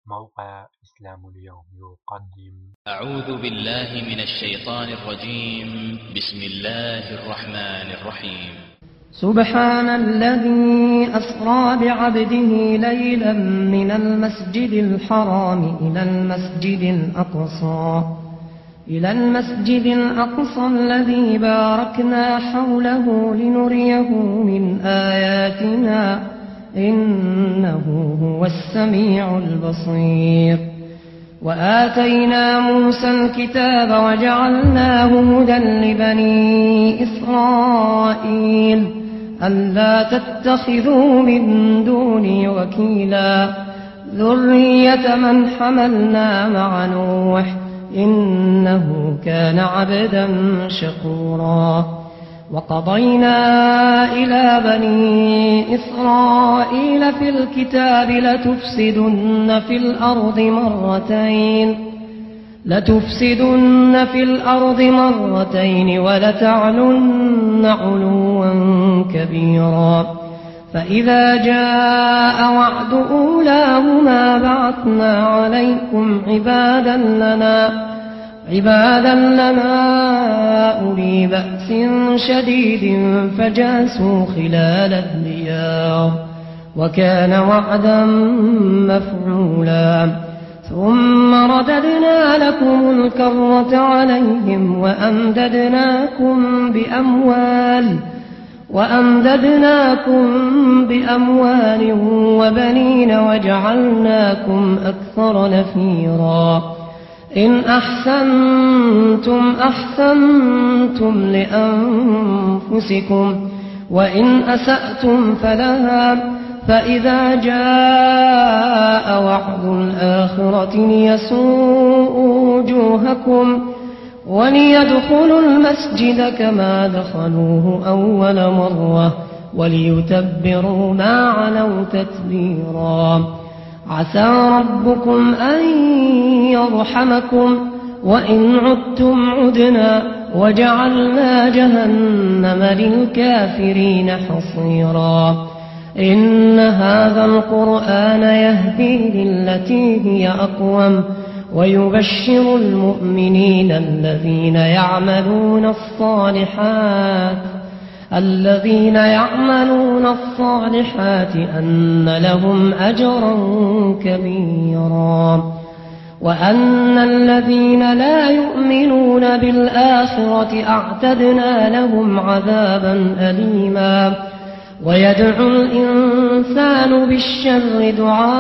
موقع إسلام اليوم يقدم. أعوذ بالله من الشيطان الرجيم. بسم الله الرحمن الرحيم. سبحان الذي أسرى بعبده ليلا من المسجد الحرام إلى المسجد الأقصى الذي باركنا حوله لنريه من آياتنا إنه هو السميع البصير. وآتينا موسى الكتاب وجعلناه هدى لبني إسرائيل ألا تتخذوا من دوني وكيلا ذرية من حملنا مع نوح إنه كان عبدا شكورا. وقضينا إلى بني إسرائيل في الكتاب لتفسدن في الأرض مرتين ولتعلن علوا كبيرا. فإذا جاء وعد أولاهما بعثنا عليكم عبادا لنا أولي بأس شديد فجاسوا خلال الديار وكان وعدا مفعولا. ثم رددنا لكم الكرة عليهم وأمددناكم بأموال وبنين وجعلناكم أكثر نفيرا. إن أحسنتم أحسنتم لأنفسكم وإن أسأتم فلها. فإذا جاء وعد الآخرة ليسوءوا وجوهكم وليدخلوا المسجد كما دخلوه أول مرة وليتبروا ما علوا تتبيرا. عسى ربكم أن يرحمكم وإن عدتم عدنا وجعلنا جهنم للكافرين حصيرا. إن هذا القرآن يهدي للتي هي أقوم ويبشر المؤمنين الذين يعملون الصالحات أن لهم أجرا كبيرا. وأن الذين لا يؤمنون بالآخرة أعتدنا لهم عذابا أليما. ويدعو الإنسان بالشر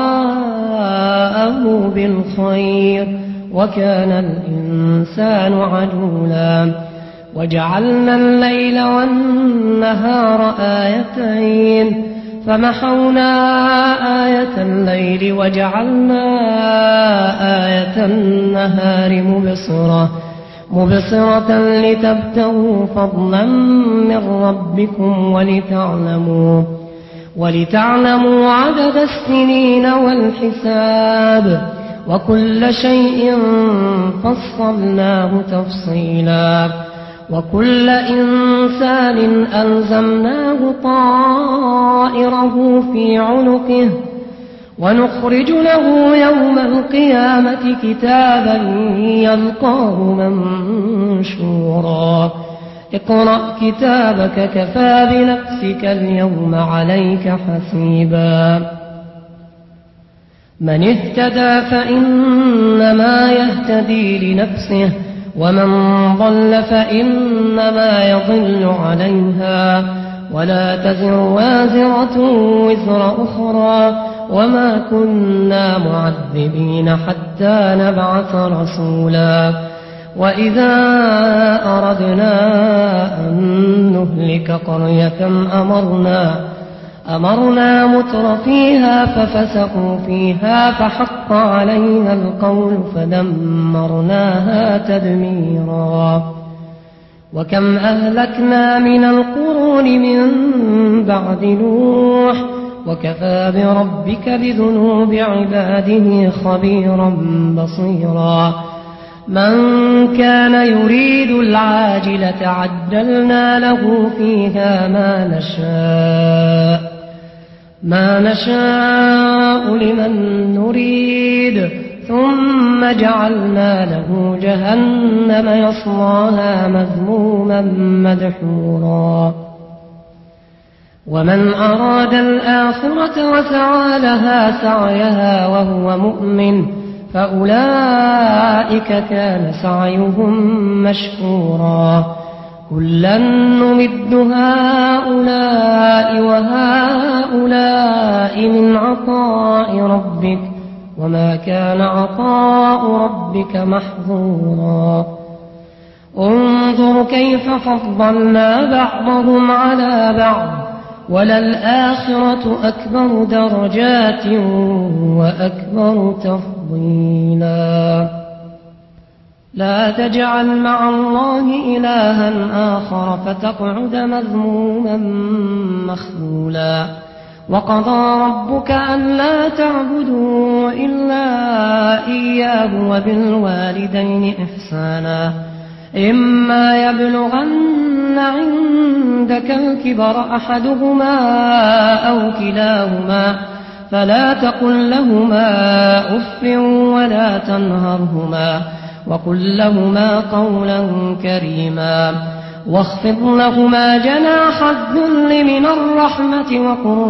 دعاءه بالخير وكان الإنسان عجولا. وجعلنا الليل والنهار آيتين فمحونا آية الليل وجعلنا آية النهار مبصرة لتبتغوا فضلا من ربكم ولتعلموا عدد السنين والحساب وكل شيء فصلناه تفصيلا. وكل إنسان ألزمناه طائره في عنقه ونخرج له يوم القيامة كتابا يلقاه منشورا. اقرأ كتابك كفى بنفسك اليوم عليك حسيبا. من اهتدى فإنما يهتدي لنفسه ومن ضل فإنما يضل عليها ولا تزر وازرة وزر أخرى وما كنا معذبين حتى نبعث رسولا. وإذا أردنا أن نهلك قرية أمرنا متر فيها ففسقوا فيها فحق عليها القول فدمرناها تدميرا. وكم أهلكنا من القرون من بعد نوح وكفى بربك بذنوب عباده خبيرا بصيرا. من كان يريد العاجلة عجلنا له فيها ما ما نشاء لمن نريد ثم جعلنا له جهنم يصلاها مذموما مدحورا ومن أراد الآخرة وسعى لها سعيها وهو مؤمن فأولئك كان سعيهم مشكورا كلا نمد هؤلاء وهؤلاء من عطاء ربك وما كان عطاء ربك محظورا انظر كيف فضلنا بعضهم على بعض وللآخرة أكبر درجات وأكبر تفضيلا لا تجعل مع الله إلها آخر فتقعد مذموما مخذولا وقضى ربك ألا تعبدوا إلا إياه وبالوالدين إحسانا إما يبلغن عندك الكبر أحدهما أو كلاهما فلا تقل لهما أف ولا تنهرهما وقل لهما قولا كريما واخفض لهما جناح الذل من الرحمة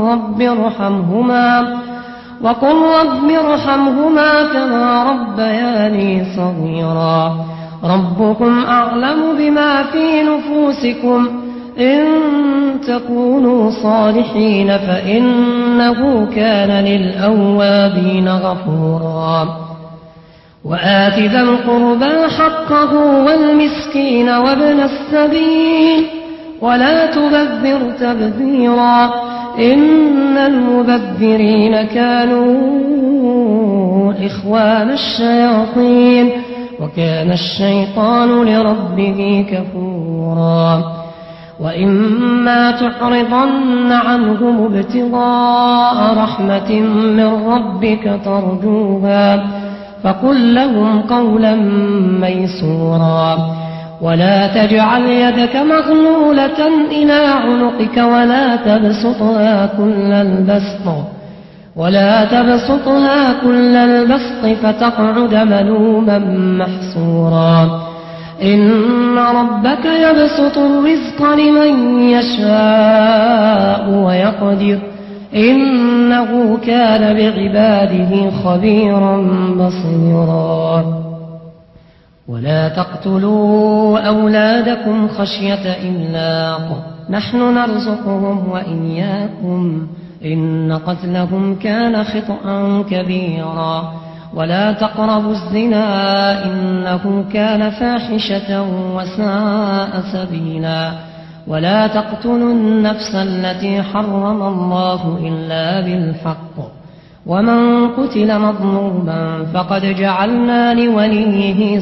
وقل رب ارحمهما كما ربياني صغيرا ربكم أعلم بما في نفوسكم إن تكونوا صالحين فإنه كان للأوابين غفورا وآت ذا القربى حقه والمسكين وابن السبيل ولا تبذر تبذيرا إن المبذرين كانوا إخوان الشياطين وكان الشيطان لربه كفورا وإما تعرضن عنهم ابتغاء رحمة من ربك ترجوها فقل لهم قولا ميسورا ولا تجعل يدك مغلولة إلى عنقك ولا تبسطها كل البسط فتقعد ملوما محسورا إن ربك يبسط الرزق لمن يشاء ويقدر إنه كان بعباده خبيرا بصيرا ولا تقتلوا أولادكم خشية إملاق نحن نرزقهم وإياكم إن قتلهم كان خطأ كبيرا ولا تقربوا الزنا إنه كان فاحشة وساء سبيلا ولا تقتلوا النفس التي حرم الله إلا بالحق ومن قتل مظلوما فقد جعلنا لوليه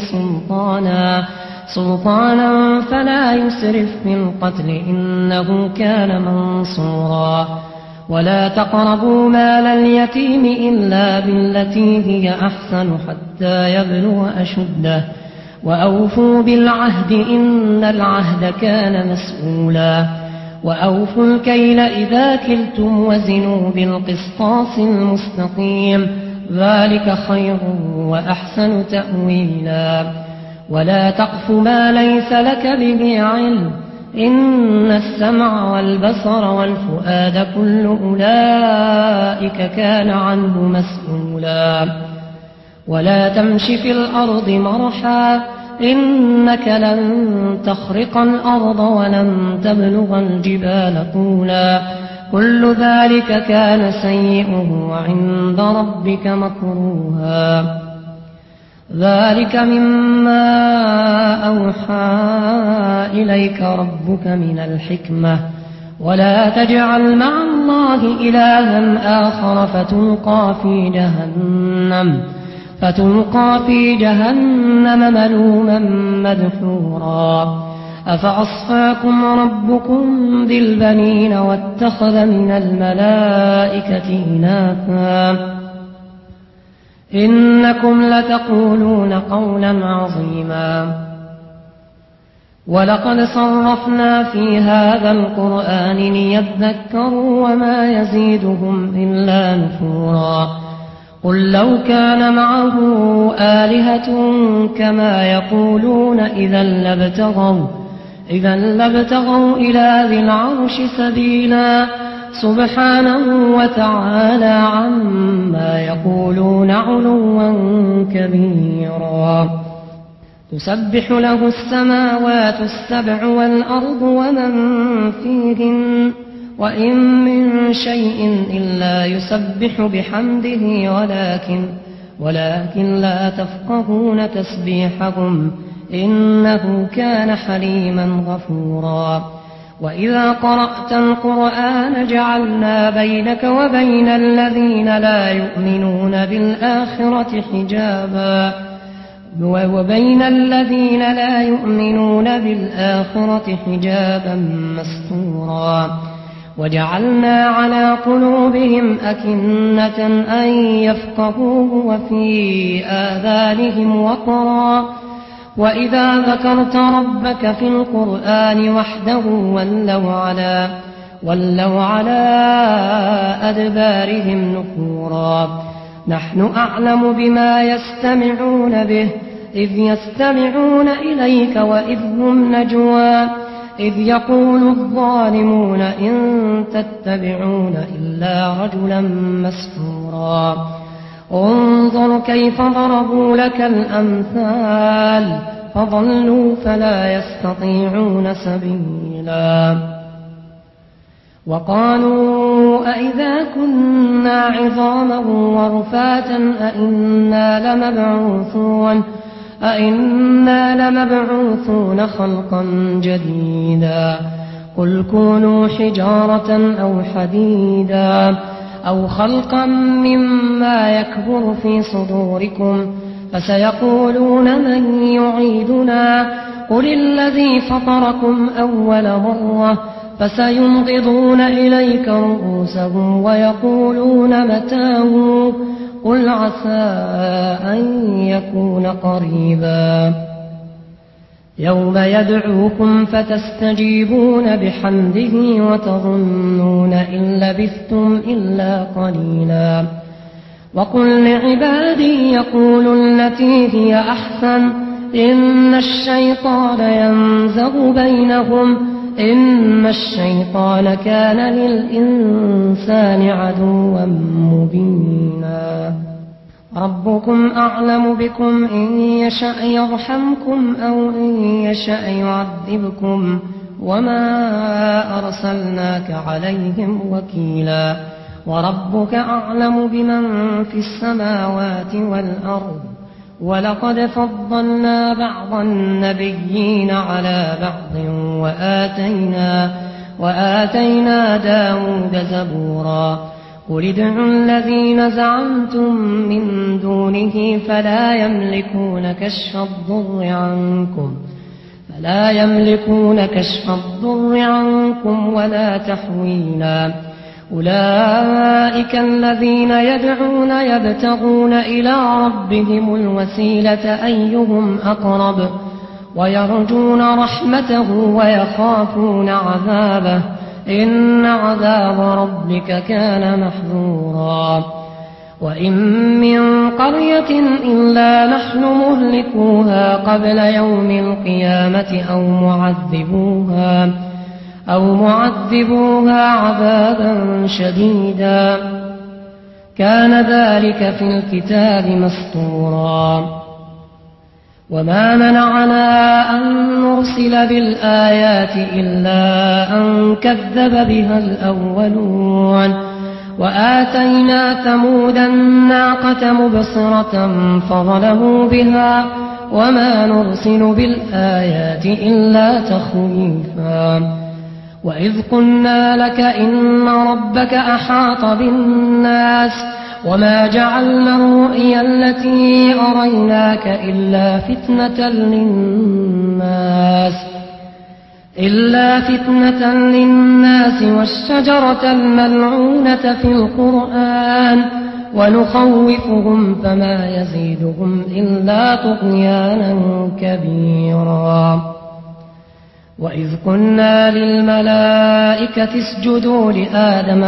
سلطانا فلا يسرف في القتل إنه كان منصورا ولا تقربوا مال اليتيم إلا بالتي هي أحسن حتى يبلغ أشده وأوفوا بالعهد إن العهد كان مسؤولا وأوفوا الكيل إذا كلتم وزنوا بالقسطاس المستقيم ذلك خير وأحسن تأويلا ولا تقف ما ليس لك به علم إن السمع والبصر والفؤاد كل أولئك كان عنه مسؤولا ولا تمش في الأرض مرحا إنك لن تخرق الأرض ولن تبلغ الجبال طولا كل ذلك كان سيئه عند ربك مكروها ذلك مما أوحى إليك ربك من الحكمة ولا تجعل مع الله إلها آخر فتلقى في جهنم ملوما مدحورا أفأصفاكم ربكم بالبنين واتخذ من الملائكة إناثا إنكم لتقولون قولا عظيما ولقد صرفنا في هذا القرآن ليذكروا وما يزيدهم إلا نفورا قل لو كان معه آلهة كما يقولون إذا لابتغوا إلى ذي العرش سبيلا سبحانه وتعالى عما يقولون علوا كبيرا تسبح له السماوات السبع والأرض ومن فيهن وإن من شيء إلا يسبح بحمده ولكن لا تفقهون تسبيحهم إنه كان حليما غفورا وإذا قرأت القرآن جعلنا بينك وبين الذين لا يؤمنون بالآخرة حجابا مستورا وجعلنا على قلوبهم أكنة أن يفقهوه وفي آذانهم وقرا وإذا ذكرت ربك في القرآن وحده ولوا على أدبارهم نفورا نحن أعلم بما يستمعون به إذ يستمعون إليك وإذ هم نجوى إذ يقول الظالمون إن تتبعون إلا رجلا مسحورا انظر كيف ضربوا لك الأمثال فضلوا فلا يستطيعون سبيلا وقالوا أئذا كنا عظاما ورفاتا أئنا لمبعوثون خلقا جديدا قل كونوا حجارة أو حديدا أو خلقا مما يكبر في صدوركم فسيقولون من يعيدنا قل الذي فطركم أول مرة فسينغضون إليك رؤوسهم ويقولون متاه قل عسى أن يكون قريبا يوم يدعوكم فتستجيبون بحمده وتظنون إن لبثتم إلا قليلا وقل لعبادي يقولوا التي هي أحسن إن الشيطان ينزغ بينهم إن الشيطان كان للإنسان عدوا مبينا ربكم أعلم بكم إن يشأ يرحمكم أو إن يشأ يعذبكم وما أرسلناك عليهم وكيلا وربك أعلم بمن في السماوات والأرض ولقد فضلنا بعض النبيين على بعض وآتينا داود زبورا قل ادعوا الذين زعمتم من دونه فلا يملكون كشف الضر عنكم ولا تحويلا أولئك الذين يدعون يبتغون إلى ربهم الوسيلة أيهم أقرب ويرجون رحمته ويخافون عذابه إن عذاب ربك كان محذورا وإن من قرية إلا نحن مهلكوها قبل يوم القيامة أو معذبوها عذابا شديدا كان ذلك في الكتاب مسطورا وما منعنا أن نرسل بالآيات إلا أن كذب بها الأولون وآتينا ثمود الناقة مبصرة فظلموا بها وما نرسل بالآيات إلا تخويفا وإذ قلنا لك إن ربك أحاط بالناس وما جعلنا الرؤيا التي أريناك إلا فتنة للناس والشجرة الملعونة في القرآن ونخوفهم فما يزيدهم إلا طغيانا كبيرا وإذ قلنا للملائكة اسجدوا لآدم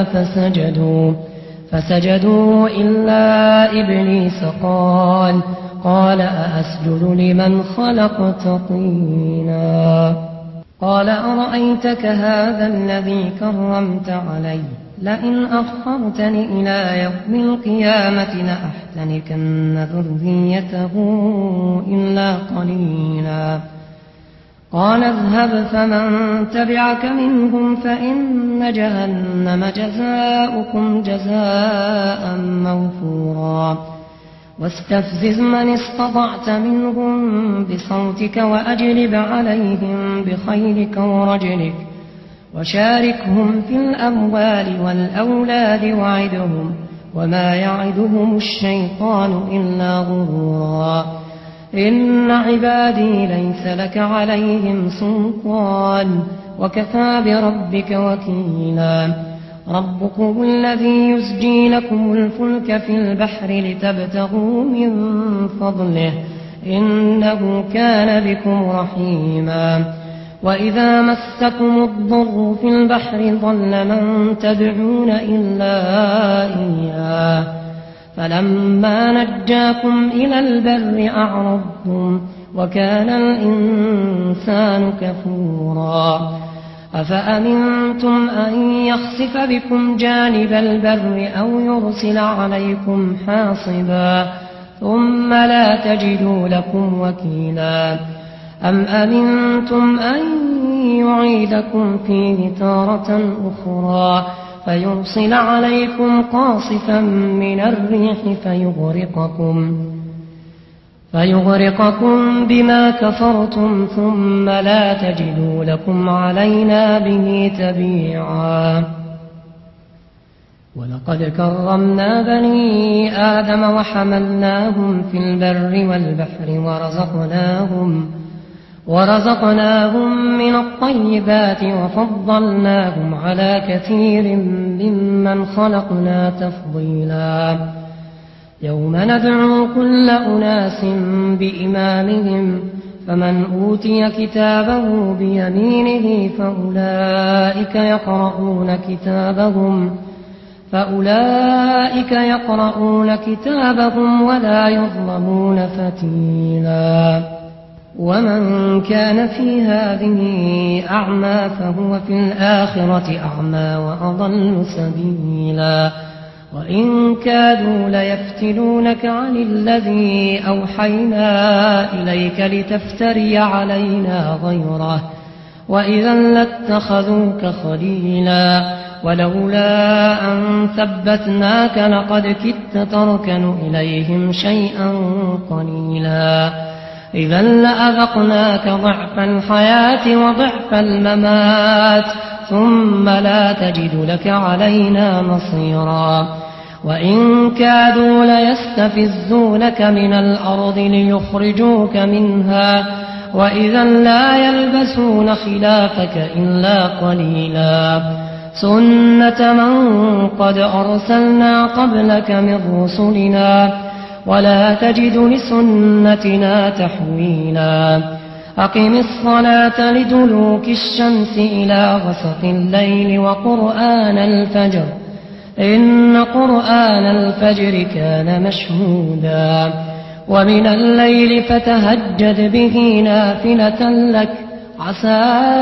فسجدوا إلا إبليس قال أأسجد لمن خلقت طينا قال أرأيتك هذا الذي كرمت علي لئن أخرتني إلى يوم القيامة لأحتنكن ذريته إلا قليلا قال اذهب فمن تبعك منهم فإن جهنم جزاؤكم جزاء موفورا واستفزز من استطعت منهم بصوتك وأجلب عليهم بخيلك ورجلك وشاركهم في الأموال والأولاد وعدهم وما يعدهم الشيطان إلا غرورا إن عبادي ليس لك عليهم سلطان وكفى بربك وكيلا ربكم الذي يزجي لكم الفلك في البحر لتبتغوا من فضله إنه كان بكم رحيما وإذا مسكم الضر في البحر ضل من تدعون إلا إياه فلما نجاكم إلى البر أعرضتم وكان الإنسان كفورا أفأمنتم أن يخسف بكم جانب البر أو يرسل عليكم حاصبا ثم لا تجدوا لكم وكيلا أم أمنتم أن يعيدكم فيه تارة أخرى فيرسل عليكم قاصفا من الريح فيغرقكم بما كفرتم ثم لا تجدوا لكم علينا به تبيعا ولقد كرمنا بني آدم وحملناهم في البر والبحر ورزقناهم من الطيبات وفضلناهم على كثير ممن خلقنا تفضيلا يوم ندعو كل أناس بإمامهم فمن أوتي كتابه بيمينه فأولئك يقرؤون كتابهم ولا يظلمون فتيلا ومن كان في هذه أعمى فهو في الآخرة أعمى وأضل سبيلا وإن كادوا ليفتنونك عن الذي أوحينا إليك لتفتري علينا غيره وإذا لاتخذوك خليلا ولولا أن ثبتناك لقد كدت تركن إليهم شيئا قليلا إذا لأذقناك ضعف الحياة وضعف الممات ثم لا تجد لك علينا نصيرا وإن كادوا ليستفزونك من الأرض ليخرجوك منها وإذا لا يلبسون خلافك إلا قليلا سنة من قد أرسلنا قبلك من رسلنا ولا تجد لسنتنا تحويلا أقم الصلاة لدلوك الشمس إلى غسق الليل وقرآن الفجر إن قرآن الفجر كان مشهودا ومن الليل فتهجد به نافلة لك عسى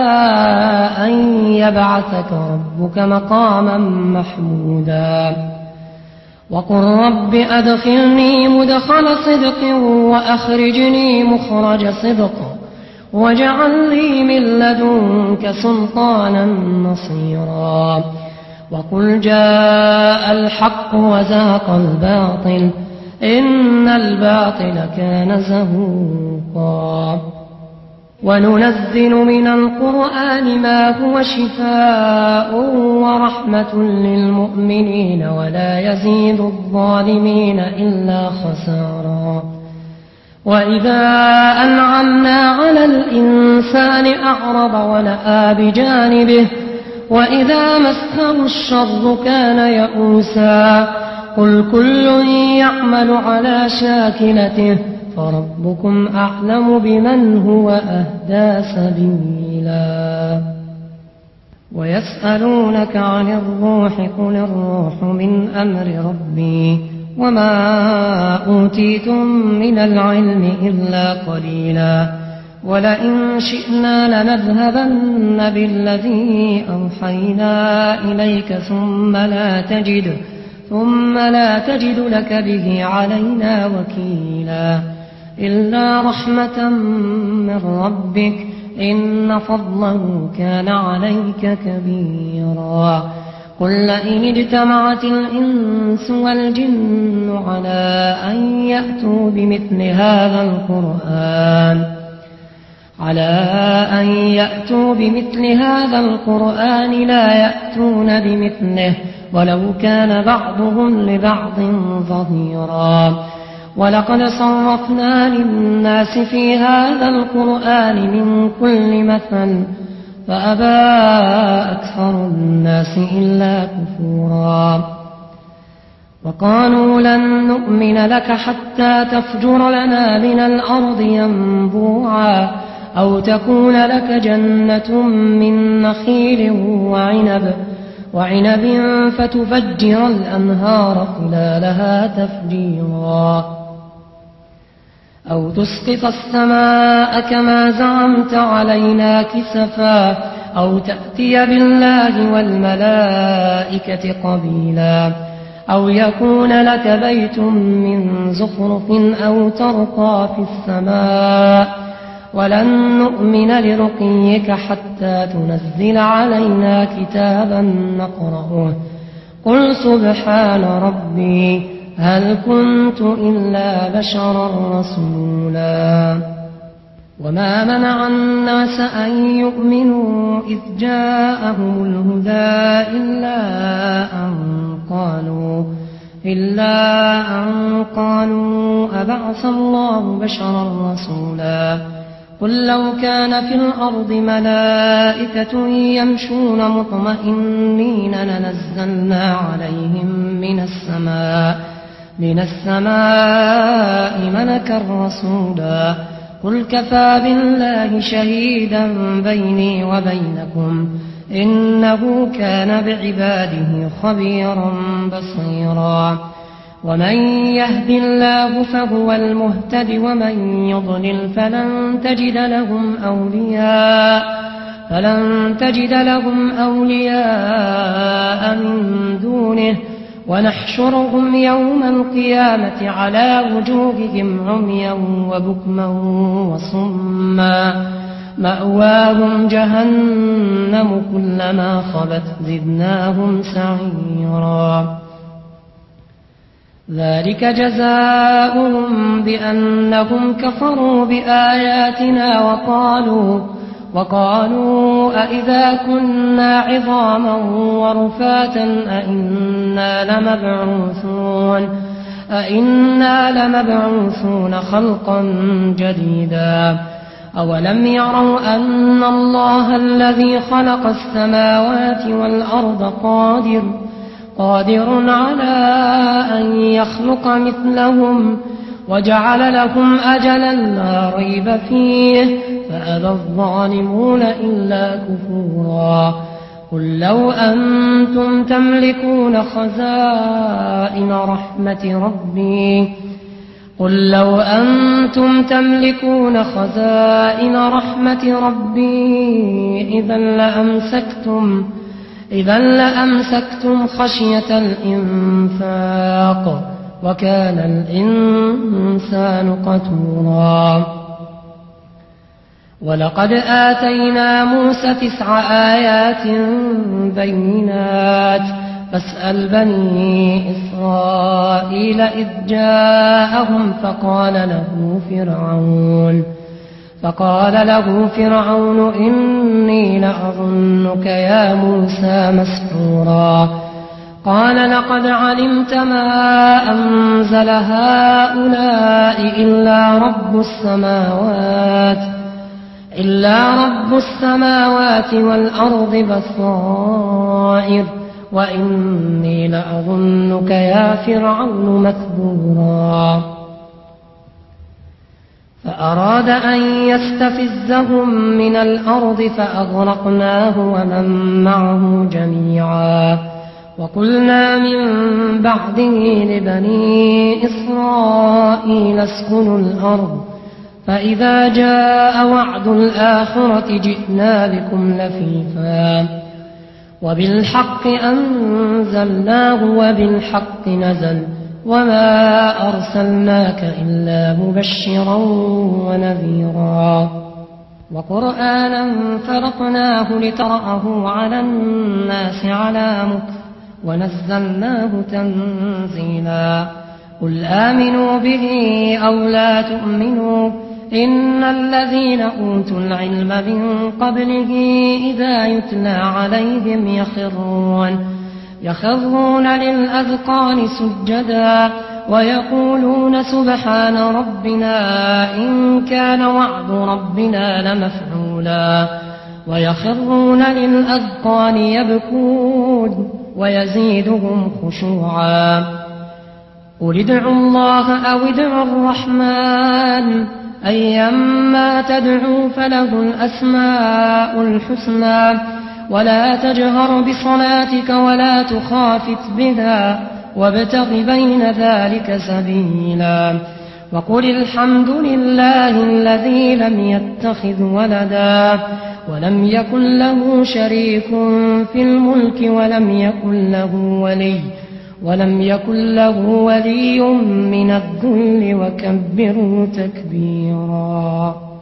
أن يبعثك ربك مقاما محمودا وقل رب أدخلني مدخل صدق وأخرجني مخرج صدق واجعل لي من لدنك سلطانا نصيرا وقل جاء الحق وزهق الباطل إن الباطل كان زهوقا وننزل من القرآن ما هو شفاء ورحمة للمؤمنين ولا يزيد الظالمين إلا خسارا وإذا أنعمنا على الإنسان أعرض ونأى بجانبه وإذا مسه الشر كان يئوسا قل كل يعمل على شاكلته فربكم أعلم بمن هو أهدى سبيلا ويسألونك عن الروح قل الروح من أمر ربي وما أوتيتم من العلم إلا قليلا ولئن شئنا لنذهبن بالذي أوحينا إليك ثم لا تجد لك به علينا وكيلا إلا رحمة من ربك إن فضله كان عليك كبيرا قل لئن اجتمعت الإنس والجن على أن يأتوا بمثل هذا القرآن لا يأتون بمثله ولو كان بعضهم لبعض ظهيرا ولقد صرفنا للناس في هذا القرآن من كل مثل فأبى أكثر الناس إلا كفورا وقالوا لن نؤمن لك حتى تفجر لنا من الأرض ينبوعا أو تكون لك جنة من نخيل وعنب فتفجر الأنهار خلالها تفجيرا أو تسقط السماء كما زعمت علينا كسفا أو تأتي بالله والملائكة قبيلا أو يكون لك بيت من زخرف أو ترقى في السماء ولن نؤمن لرقيك حتى تنزل علينا كتابا نقرأه قل سبحان ربي هل كنت إلا بشرا رسولا وما منع الناس أن يؤمنوا إذ جاءهم الهدى إلا أن قالوا أبعث الله بشرا رسولا قل لو كان في الأرض ملائكة يمشون مطمئنين لنزلنا عليهم من السماء ملكا رسولا قل كفى بالله شهيدا بيني وبينكم إنه كان بعباده خبيرا بصيرا ومن يهد الله فهو المهتد ومن يضلل فلن تجد لهم أولياء من دونه ونحشرهم يوم القيامة على وجوههم عميا وبكما وصما مأواهم جهنم كلما خبت زدناهم سعيرا ذلك جزاؤهم بأنهم كفروا بآياتنا وقالوا أئذا كنا عظاما ورفاتا أئنا لمبعوثون خلقا جديدا أولم يروا أن الله الذي خلق السماوات والأرض قادر على أن يخلق مثلهم وجعل لهم أجلا لا ريب فيه فأبى الظالمون إلا كفورا قل لو أنتم تملكون خزائن رحمة ربي إذا لأمسكتم خشية الإنفاق وكان الإنسان قتورا ولقد آتينا موسى 9 آيات بينات فاسأل بني إسرائيل إذ جاءهم فقال له فرعون إني لأظنك يا موسى مسحورا قال لقد علمت ما أنزل هؤلاء إلا رب السماوات والأرض بصائر وإني لأظنك يا فرعون مثبورا فأراد أن يستفزهم من الأرض فأغرقناه ومن معه جميعا وقلنا من بعده لبني إسرائيل اسكنوا الأرض فإذا جاء وعد الآخرة جئنا بكم لفيفا وبالحق أنزلناه وبالحق نزل وما أرسلناك إلا مبشرا ونذيرا وقرآنا فرقناه لترأه على الناس على مكث ونزلناه تنزيلا قل آمنوا به أو لا تؤمنوا إن الذين أوتوا العلم من قبله إذا يتلى عليهم يخرون للأذقان سجدا ويقولون سبحان ربنا إن كان وعد ربنا لمفعولا ويخرون للأذقان يبكون ويزيدهم خشوعا قل ادعوا الله أو ادعوا الرحمن أيما تدعوا فله الأسماء الحسنى ولا تجهر بصلاتك ولا تخافت بها وابتغ بين ذلك سبيلا وقل الحمد لله الذي لم يتخذ ولدا ولم يكن له شريك في الملك ولم يكن له ولي من الذل وكبره تكبيرا.